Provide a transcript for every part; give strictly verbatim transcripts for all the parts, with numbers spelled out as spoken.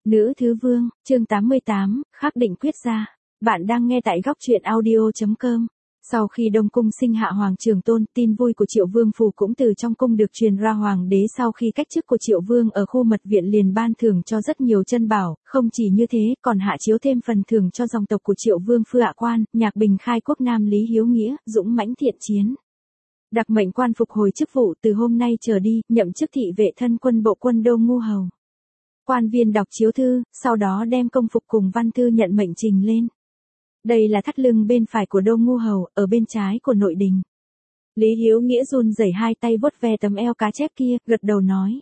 Nữ thứ vương, chương tám mươi tám, khắc định quyết ra. Bạn đang nghe tại góc truyện audio.com. Sau khi Đông Cung sinh hạ Hoàng Trường Tôn, tin vui của Triệu Vương Phủ cũng từ trong cung được truyền ra Hoàng đế. Sau khi cách chức của Triệu Vương ở khu mật viện liền ban thưởng cho rất nhiều chân bảo, không chỉ như thế còn hạ chiếu thêm phần thưởng cho dòng tộc của Triệu Vương Phu Hạ Quan, Nhạc Bình khai quốc nam Lý Hiếu Nghĩa, dũng mãnh thiện chiến. Đặc mệnh quan phục hồi chức vụ từ hôm nay trở đi, nhậm chức thị vệ thân quân bộ quân Đô Ngu Hầu. Quan viên đọc chiếu thư, sau đó đem công phục cùng văn thư nhận mệnh trình lên. Đây là thắt lưng bên phải của Đô Ngu Hầu, ở bên trái của nội đình. Lý Hiếu Nghĩa run rẩy hai tay vuốt ve tấm eo cá chép kia, gật đầu nói.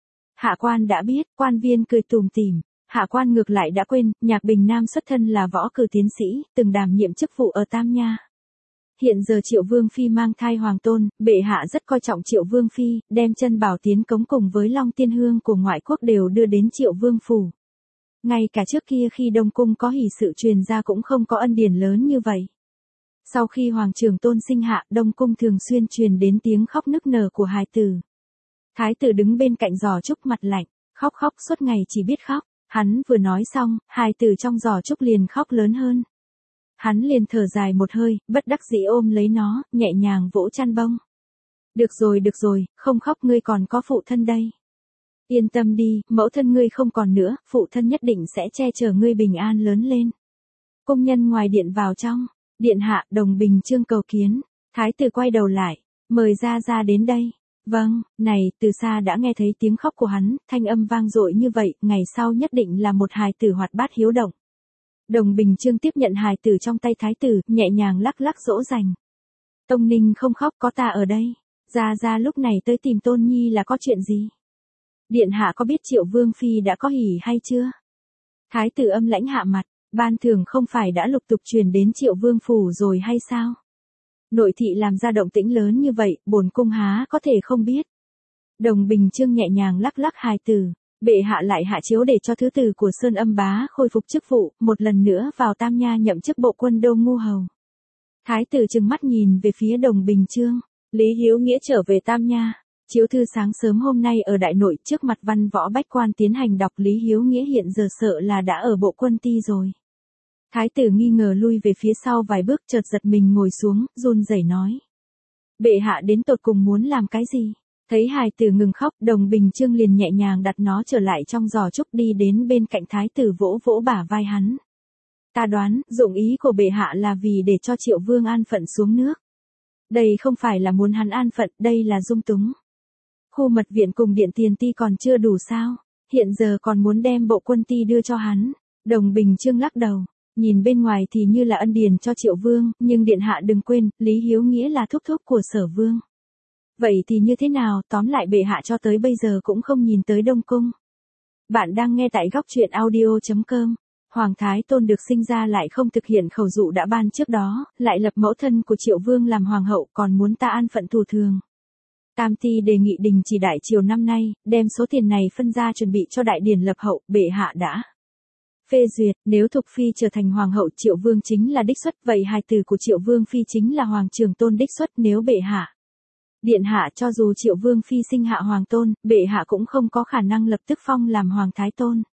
Hạ quan đã biết, quan viên cười tủm tỉm. Hạ quan ngược lại đã quên, Nhạc Bình Nam xuất thân là võ cử tiến sĩ, từng đảm nhiệm chức vụ ở Tam Nha. Hiện giờ Triệu Vương Phi mang thai Hoàng Tôn, bệ hạ rất coi trọng Triệu Vương Phi, đem chân bảo tiến cống cùng với Long Tiên Hương của ngoại quốc đều đưa đến Triệu Vương Phủ. Ngay cả trước kia khi Đông Cung có hỷ sự truyền ra cũng không có ân điển lớn như vậy. Sau khi Hoàng Trường Tôn sinh hạ, Đông Cung thường xuyên truyền đến tiếng khóc nức nở của hài tử. Thái tử đứng bên cạnh giò trúc mặt lạnh, khóc khóc suốt ngày chỉ biết khóc. Hắn vừa nói xong, hài tử trong giò trúc liền khóc lớn hơn. Hắn liền thở dài một hơi, bất đắc dĩ ôm lấy nó, nhẹ nhàng vỗ chăn bông. Được rồi được rồi, không khóc, ngươi còn có phụ thân đây. Yên tâm đi, mẫu thân ngươi không còn nữa, phụ thân nhất định sẽ che chở ngươi bình an lớn lên. Công nhân ngoài điện vào trong, điện hạ, Đồng Bình Chương cầu kiến. Thái tử quay đầu lại, mời ra ra đến đây. Vâng, này, từ xa đã nghe thấy tiếng khóc của hắn, thanh âm vang dội như vậy, ngày sau nhất định là một hài tử hoạt bát hiếu động. Đồng Bình Chương tiếp nhận hài tử trong tay thái tử, nhẹ nhàng lắc lắc dỗ dành. Tông Ninh không khóc, có ta ở đây. Ra ra lúc này tới tìm Tôn Nhi là có chuyện gì? Điện hạ có biết Triệu Vương Phi đã có hỉ hay chưa? Thái tử âm lãnh hạ mặt, ban thưởng không phải đã lục tục truyền đến Triệu Vương Phủ rồi hay sao? Nội thị làm ra động tĩnh lớn như vậy, bổn cung há có thể không biết. Đồng Bình Chương nhẹ nhàng lắc lắc hài tử. Bệ hạ lại hạ chiếu để cho thứ tử của Sơn Âm Bá khôi phục chức vụ, một lần nữa vào Tam Nha nhậm chức bộ quân Đô Ngu Hầu. Thái tử trừng mắt nhìn về phía Đồng Bình Chương, Lý Hiếu Nghĩa trở về Tam Nha. Chiếu thư sáng sớm hôm nay ở đại nội trước mặt văn võ bách quan tiến hành đọc. Lý Hiếu Nghĩa hiện giờ sợ là đã ở bộ quân ti rồi. Thái tử nghi ngờ lui về phía sau vài bước, chợt giật mình ngồi xuống, run rẩy nói. Bệ hạ đến tột cùng muốn làm cái gì? Thấy hài tử ngừng khóc, Đồng Bình Chương liền nhẹ nhàng đặt nó trở lại trong giò trúc, đi đến bên cạnh thái tử vỗ vỗ bả vai hắn. Ta đoán, dụng ý của bệ hạ là vì để cho Triệu Vương an phận xuống nước. Đây không phải là muốn hắn an phận, đây là dung túng. Khu mật viện cùng điện tiền ti còn chưa đủ sao, hiện giờ còn muốn đem bộ quân ti đưa cho hắn. Đồng Bình Chương lắc đầu, nhìn bên ngoài thì như là ân điển cho Triệu Vương, nhưng điện hạ đừng quên, Lý Hiếu Nghĩa là thúc thúc của Sở Vương. Vậy thì như thế nào, tóm lại bệ hạ cho tới bây giờ cũng không nhìn tới Đông Cung. Bạn đang nghe tại góc truyện audio.com. Hoàng Thái Tôn được sinh ra lại không thực hiện khẩu dụ đã ban trước đó, lại lập mẫu thân của Triệu Vương làm hoàng hậu, còn muốn ta an phận thủ thường. Tam Ti đề nghị đình chỉ đại triều năm nay, đem số tiền này phân ra chuẩn bị cho đại điển lập hậu, bệ hạ đã phê duyệt. Nếu Thục Phi trở thành hoàng hậu, Triệu Vương chính là đích xuất, vậy hài tử của Triệu Vương Phi chính là Hoàng Trường Tôn đích xuất. Nếu bệ hạ điện hạ cho dù Triệu Vương Phi sinh hạ Hoàng Tôn, bệ hạ cũng không có khả năng lập tức phong làm Hoàng Thái Tôn.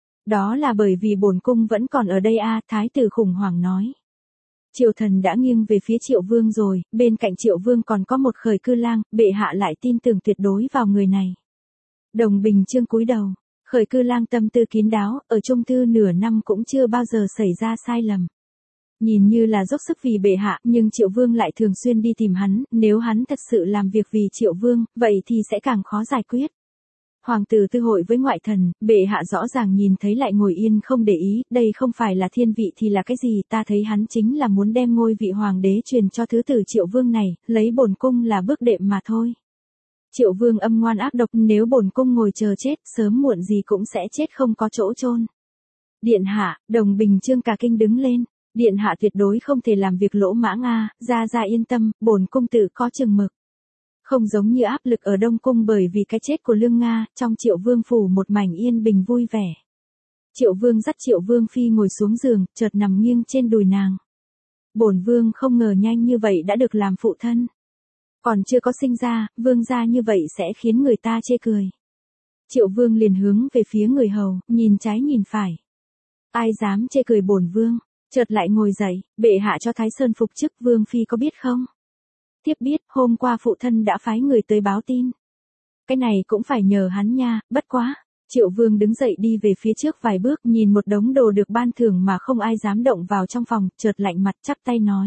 Đó là bởi vì bổn cung vẫn còn ở đây a. Thái tử khủng hoảng nói. Triều thần đã nghiêng về phía Triệu Vương rồi, bên cạnh Triệu Vương còn có một Khởi Cư Lang, bệ hạ lại tin tưởng tuyệt đối vào người này. Đồng Bình Chương cúi đầu, Khởi Cư Lang tâm tư kín đáo, ở trung thư nửa năm cũng chưa bao giờ xảy ra sai lầm. Nhìn như là dốc sức vì bệ hạ, nhưng Triệu Vương lại thường xuyên đi tìm hắn, nếu hắn thật sự làm việc vì Triệu Vương, vậy thì sẽ càng khó giải quyết. Hoàng tử tư hội với ngoại thần, bệ hạ rõ ràng nhìn thấy lại ngồi yên không để ý, đây không phải là thiên vị thì là cái gì, ta thấy hắn chính là muốn đem ngôi vị hoàng đế truyền cho thứ tử Triệu Vương này, lấy bổn cung là bước đệm mà thôi. Triệu Vương âm ngoan ác độc, nếu bổn cung ngồi chờ chết, sớm muộn gì cũng sẽ chết không có chỗ chôn. Điện hạ, Đồng Bình Chương cả kinh đứng lên. Điện hạ tuyệt đối không thể làm việc lỗ mãng a, ra ra yên tâm, bổn cung tự có chừng mực. Không giống như áp lực ở Đông Cung bởi vì cái chết của Lương Nga, trong Triệu Vương phủ một mảnh yên bình vui vẻ. Triệu Vương dắt Triệu Vương Phi ngồi xuống giường, chợt nằm nghiêng trên đùi nàng. Bổn Vương không ngờ nhanh như vậy đã được làm phụ thân. Còn chưa có sinh ra, Vương gia như vậy sẽ khiến người ta chê cười. Triệu Vương liền hướng về phía người hầu, nhìn trái nhìn phải. Ai dám chê cười bổn vương, chợt lại ngồi dậy, bệ hạ cho Thái Sơn phục chức vương phi có biết không? Tiếp biết, hôm qua phụ thân đã phái người tới báo tin. Cái này cũng phải nhờ hắn nha, bất quá. Triệu Vương đứng dậy đi về phía trước vài bước, nhìn một đống đồ được ban thưởng mà không ai dám động vào trong phòng, chợt lạnh mặt chắp tay nói.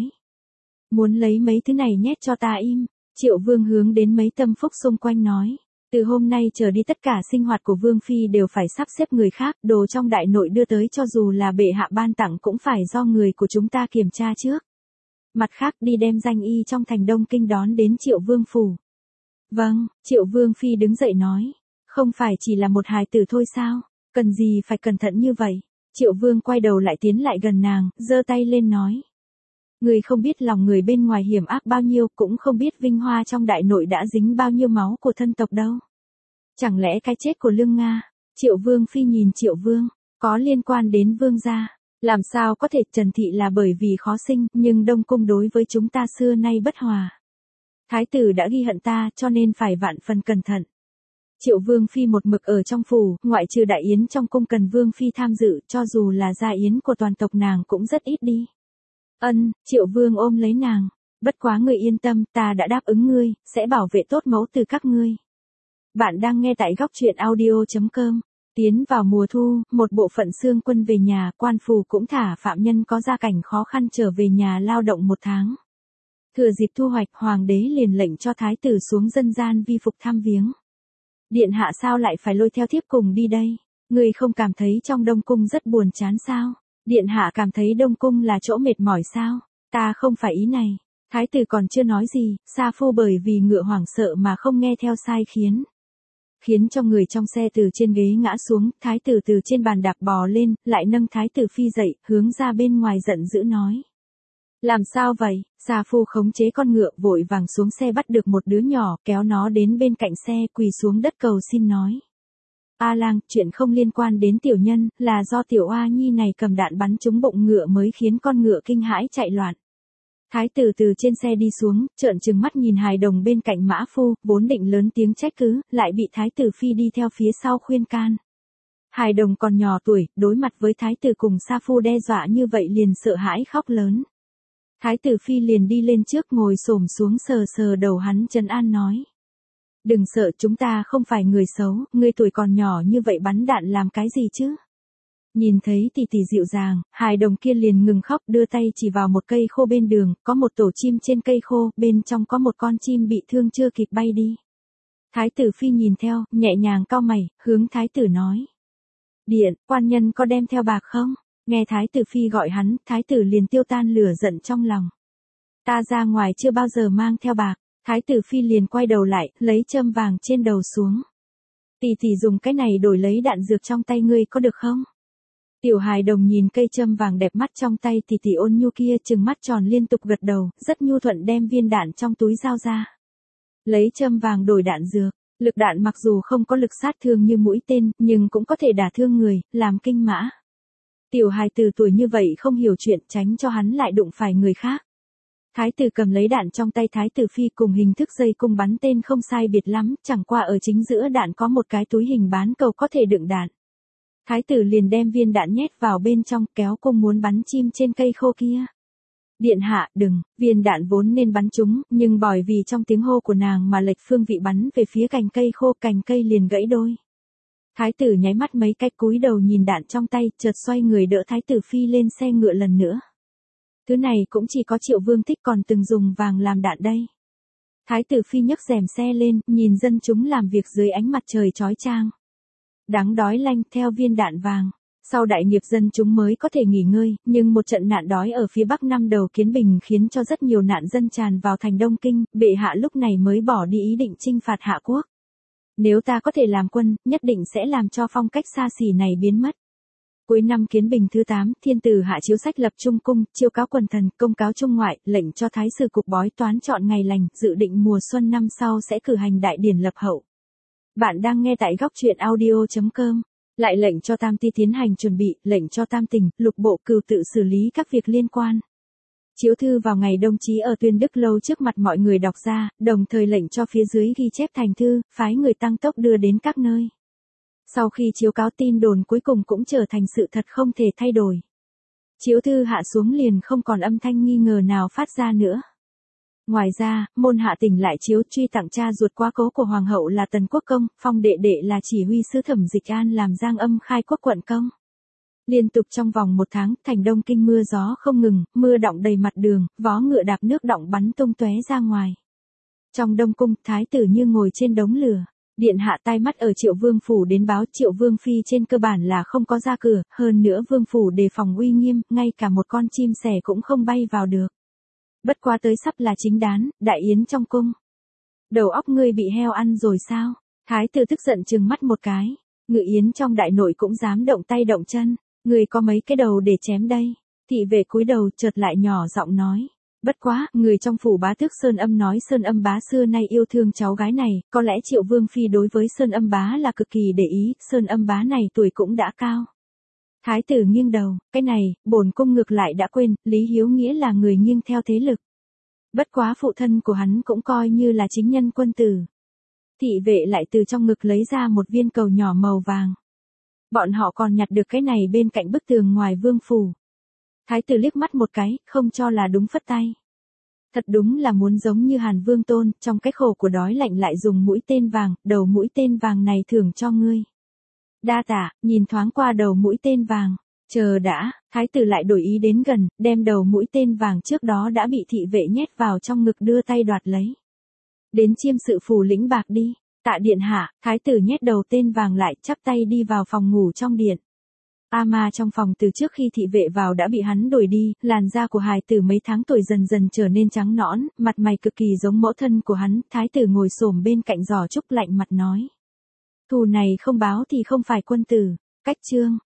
Muốn lấy mấy thứ này nhét cho ta im. Triệu Vương hướng đến mấy tâm phúc xung quanh nói. Từ hôm nay trở đi tất cả sinh hoạt của Vương Phi đều phải sắp xếp người khác, đồ trong đại nội đưa tới cho dù là bệ hạ ban tặng cũng phải do người của chúng ta kiểm tra trước. Mặt khác đi đem danh y trong thành Đông Kinh đón đến Triệu Vương phủ. Vâng, Triệu Vương Phi đứng dậy nói. Không phải chỉ là một hài tử thôi sao, cần gì phải cẩn thận như vậy. Triệu Vương quay đầu lại tiến lại gần nàng, giơ tay lên nói. Người không biết lòng người bên ngoài hiểm ác bao nhiêu, cũng không biết vinh hoa trong đại nội đã dính bao nhiêu máu của thân tộc đâu. Chẳng lẽ cái chết của Lương Nga? Triệu Vương Phi nhìn Triệu Vương, có liên quan đến vương gia. Làm sao có thể, Trần Thị là bởi vì khó sinh, nhưng Đông Cung đối với chúng ta xưa nay bất hòa. Thái tử đã ghi hận ta, cho nên phải vạn phần cẩn thận. Triệu Vương Phi một mực ở trong phủ, ngoại trừ đại yến trong cung cần Vương Phi tham dự, cho dù là gia yến của toàn tộc nàng cũng rất ít đi. Ân, Triệu Vương ôm lấy nàng. Bất quá người yên tâm, ta đã đáp ứng ngươi, sẽ bảo vệ tốt mẫu từ các ngươi. Bạn đang nghe tại góc truyện audio chấm com. Tiến vào mùa thu, một bộ phận xương quân về nhà, quan phủ cũng thả phạm nhân có gia cảnh khó khăn trở về nhà lao động một tháng. Thừa dịp thu hoạch, hoàng đế liền lệnh cho thái tử xuống dân gian vi phục thăm viếng. Điện hạ sao lại phải lôi theo thiếp cùng đi đây? Người không cảm thấy trong Đông Cung rất buồn chán sao? Điện hạ cảm thấy Đông Cung là chỗ mệt mỏi sao? Ta không phải ý này. Thái tử còn chưa nói gì, Sa Phu bởi vì ngựa hoảng sợ mà không nghe theo sai khiến. Khiến cho người trong xe từ trên ghế ngã xuống, thái tử từ trên bàn đạp bò lên, lại nâng thái tử phi dậy, hướng ra bên ngoài giận dữ nói. Làm sao vậy? Sa Phu khống chế con ngựa vội vàng xuống xe bắt được một đứa nhỏ, kéo nó đến bên cạnh xe, quỳ xuống đất cầu xin nói. A lang, chuyện không liên quan đến tiểu nhân, là do tiểu oa nhi này cầm đạn bắn trúng bụng ngựa mới khiến con ngựa kinh hãi chạy loạn. Thái tử từ trên xe đi xuống, trợn trừng mắt nhìn hài đồng bên cạnh mã phu, vốn định lớn tiếng trách cứ, lại bị thái tử phi đi theo phía sau khuyên can. Hài đồng còn nhỏ tuổi, đối mặt với thái tử cùng Sa Phu đe dọa như vậy liền sợ hãi khóc lớn. Thái tử phi liền đi lên trước ngồi xổm xuống sờ sờ đầu hắn trấn an nói. Đừng sợ, chúng ta không phải người xấu, ngươi tuổi còn nhỏ như vậy bắn đạn làm cái gì chứ? Nhìn thấy tỷ tỷ dịu dàng, hài đồng kia liền ngừng khóc đưa tay chỉ vào một cây khô bên đường, có một tổ chim trên cây khô, bên trong có một con chim bị thương chưa kịp bay đi. Thái tử phi nhìn theo, nhẹ nhàng cau mày, hướng thái tử nói. Điện, quan nhân có đem theo bạc không? Nghe thái tử phi gọi hắn, thái tử liền tiêu tan lửa giận trong lòng. Ta ra ngoài chưa bao giờ mang theo bạc. Thái tử phi liền quay đầu lại, lấy châm vàng trên đầu xuống. Tỷ tỷ dùng cái này đổi lấy đạn dược trong tay ngươi có được không? Tiểu hài đồng nhìn cây châm vàng đẹp mắt trong tay tỷ tỷ ôn nhu kia, trừng mắt tròn liên tục gật đầu, rất nhu thuận đem viên đạn trong túi giao ra. Lấy châm vàng đổi đạn dược, lực đạn mặc dù không có lực sát thương như mũi tên, nhưng cũng có thể đả thương người, làm kinh mã. Tiểu hài từ tuổi như vậy không hiểu chuyện, tránh cho hắn lại đụng phải người khác. Thái tử cầm lấy đạn trong tay thái tử phi cùng hình thức dây cung bắn tên không sai biệt lắm, chẳng qua ở chính giữa đạn có một cái túi hình bán cầu có thể đựng đạn. Thái tử liền đem viên đạn nhét vào bên trong, kéo cung muốn bắn chim trên cây khô kia. Điện hạ, đừng, viên đạn vốn nên bắn trúng, nhưng bởi vì trong tiếng hô của nàng mà lệch phương vị bắn về phía cành cây khô, cành cây liền gãy đôi. Thái tử nháy mắt mấy cái cúi đầu nhìn đạn trong tay, chợt xoay người đỡ thái tử phi lên xe ngựa lần nữa. Thứ này cũng chỉ có Triệu Vương thích, còn từng dùng vàng làm đạn đây. Thái tử phi nhấc rèm xe lên, nhìn dân chúng làm việc dưới ánh mặt trời chói chang. Đáng đói lanh theo viên đạn vàng. Sau đại nghiệp dân chúng mới có thể nghỉ ngơi, nhưng một trận nạn đói ở phía bắc năm đầu Kiến Bình khiến cho rất nhiều nạn dân tràn vào thành Đông Kinh, bệ hạ lúc này mới bỏ đi ý định chinh phạt Hạ quốc. Nếu ta có thể làm quân, nhất định sẽ làm cho phong cách xa xỉ này biến mất. Cuối năm Kiến Bình thứ tám, thiên tử hạ chiếu sách lập trung cung, chiêu cáo quần thần, công cáo trung ngoại, lệnh cho thái sử cục bói toán chọn ngày lành, dự định mùa xuân năm sau sẽ cử hành đại điển lập hậu. Bạn đang nghe tại góc truyện audio chấm com. Lại lệnh cho Tam Ty tiến hành chuẩn bị, lệnh cho Tam Tỉnh, Lục Bộ Cửu tự xử lý các việc liên quan. Chiếu thư vào ngày đồng chí ở Tuyên Đức Lâu trước mặt mọi người đọc ra, đồng thời lệnh cho phía dưới ghi chép thành thư, phái người tăng tốc đưa đến các nơi. Sau khi chiếu cáo tin đồn cuối cùng cũng trở thành sự thật không thể thay đổi. Chiếu thư hạ xuống liền không còn âm thanh nghi ngờ nào phát ra nữa. Ngoài ra, môn hạ tỉnh lại chiếu truy tặng cha ruột quá cố của hoàng hậu là Tần Quốc Công, phong đệ đệ là chỉ huy sứ Thẩm Dịch An làm Giang Âm khai quốc quận công. Liên tục trong vòng một tháng, thành Đông Kinh mưa gió không ngừng, mưa đọng đầy mặt đường, vó ngựa đạp nước đọng bắn tung tóe ra ngoài. Trong Đông Cung, thái tử như ngồi trên đống lửa. Điện hạ tai mắt ở Triệu Vương phủ đến báo Triệu Vương phi trên cơ bản là không có ra cửa, hơn nữa Vương phủ đề phòng uy nghiêm, ngay cả một con chim sẻ cũng không bay vào được. Bất quá tới sắp là chính đán, đại yến trong cung. Đầu óc ngươi bị heo ăn rồi sao? Thái tử tức giận trừng mắt một cái. Ngự yến trong đại nội cũng dám động tay động chân. Ngươi có mấy cái đầu để chém đây? Thị vệ cúi đầu chợt lại nhỏ giọng nói. Bất quá, người trong phủ bá tước Sơn Âm nói Sơn Âm bá xưa nay yêu thương cháu gái này, có lẽ Triệu Vương phi đối với Sơn Âm bá là cực kỳ để ý, Sơn Âm bá này tuổi cũng đã cao. Thái tử nghiêng đầu, cái này, bổn cung ngược lại đã quên, Lý Hiếu Nghĩa là người nghiêng theo thế lực. Bất quá phụ thân của hắn cũng coi như là chính nhân quân tử. Thị vệ lại từ trong ngực lấy ra một viên cầu nhỏ màu vàng. Bọn họ còn nhặt được cái này bên cạnh bức tường ngoài vương phủ. Thái tử liếc mắt một cái, không cho là đúng phất tay. Thật đúng là muốn giống như Hàn Vương Tôn, trong cái khổ của đói lạnh lại dùng mũi tên vàng, đầu mũi tên vàng này thưởng cho ngươi. Đa tạ, nhìn thoáng qua đầu mũi tên vàng. Chờ đã, thái tử lại đổi ý đến gần, đem đầu mũi tên vàng trước đó đã bị thị vệ nhét vào trong ngực đưa tay đoạt lấy. Đến chiêm sự phủ lĩnh bạc đi, tạ điện hạ, thái tử nhét đầu tên vàng lại chắp tay đi vào phòng ngủ trong điện. A mà trong phòng từ trước khi thị vệ vào đã bị hắn đổi đi, làn da của hài tử mấy tháng tuổi dần dần trở nên trắng nõn, mặt mày cực kỳ giống mẫu thân của hắn, thái tử ngồi xổm bên cạnh giỏ trúc lạnh mặt nói. Thù này không báo thì không phải quân tử, cách chương.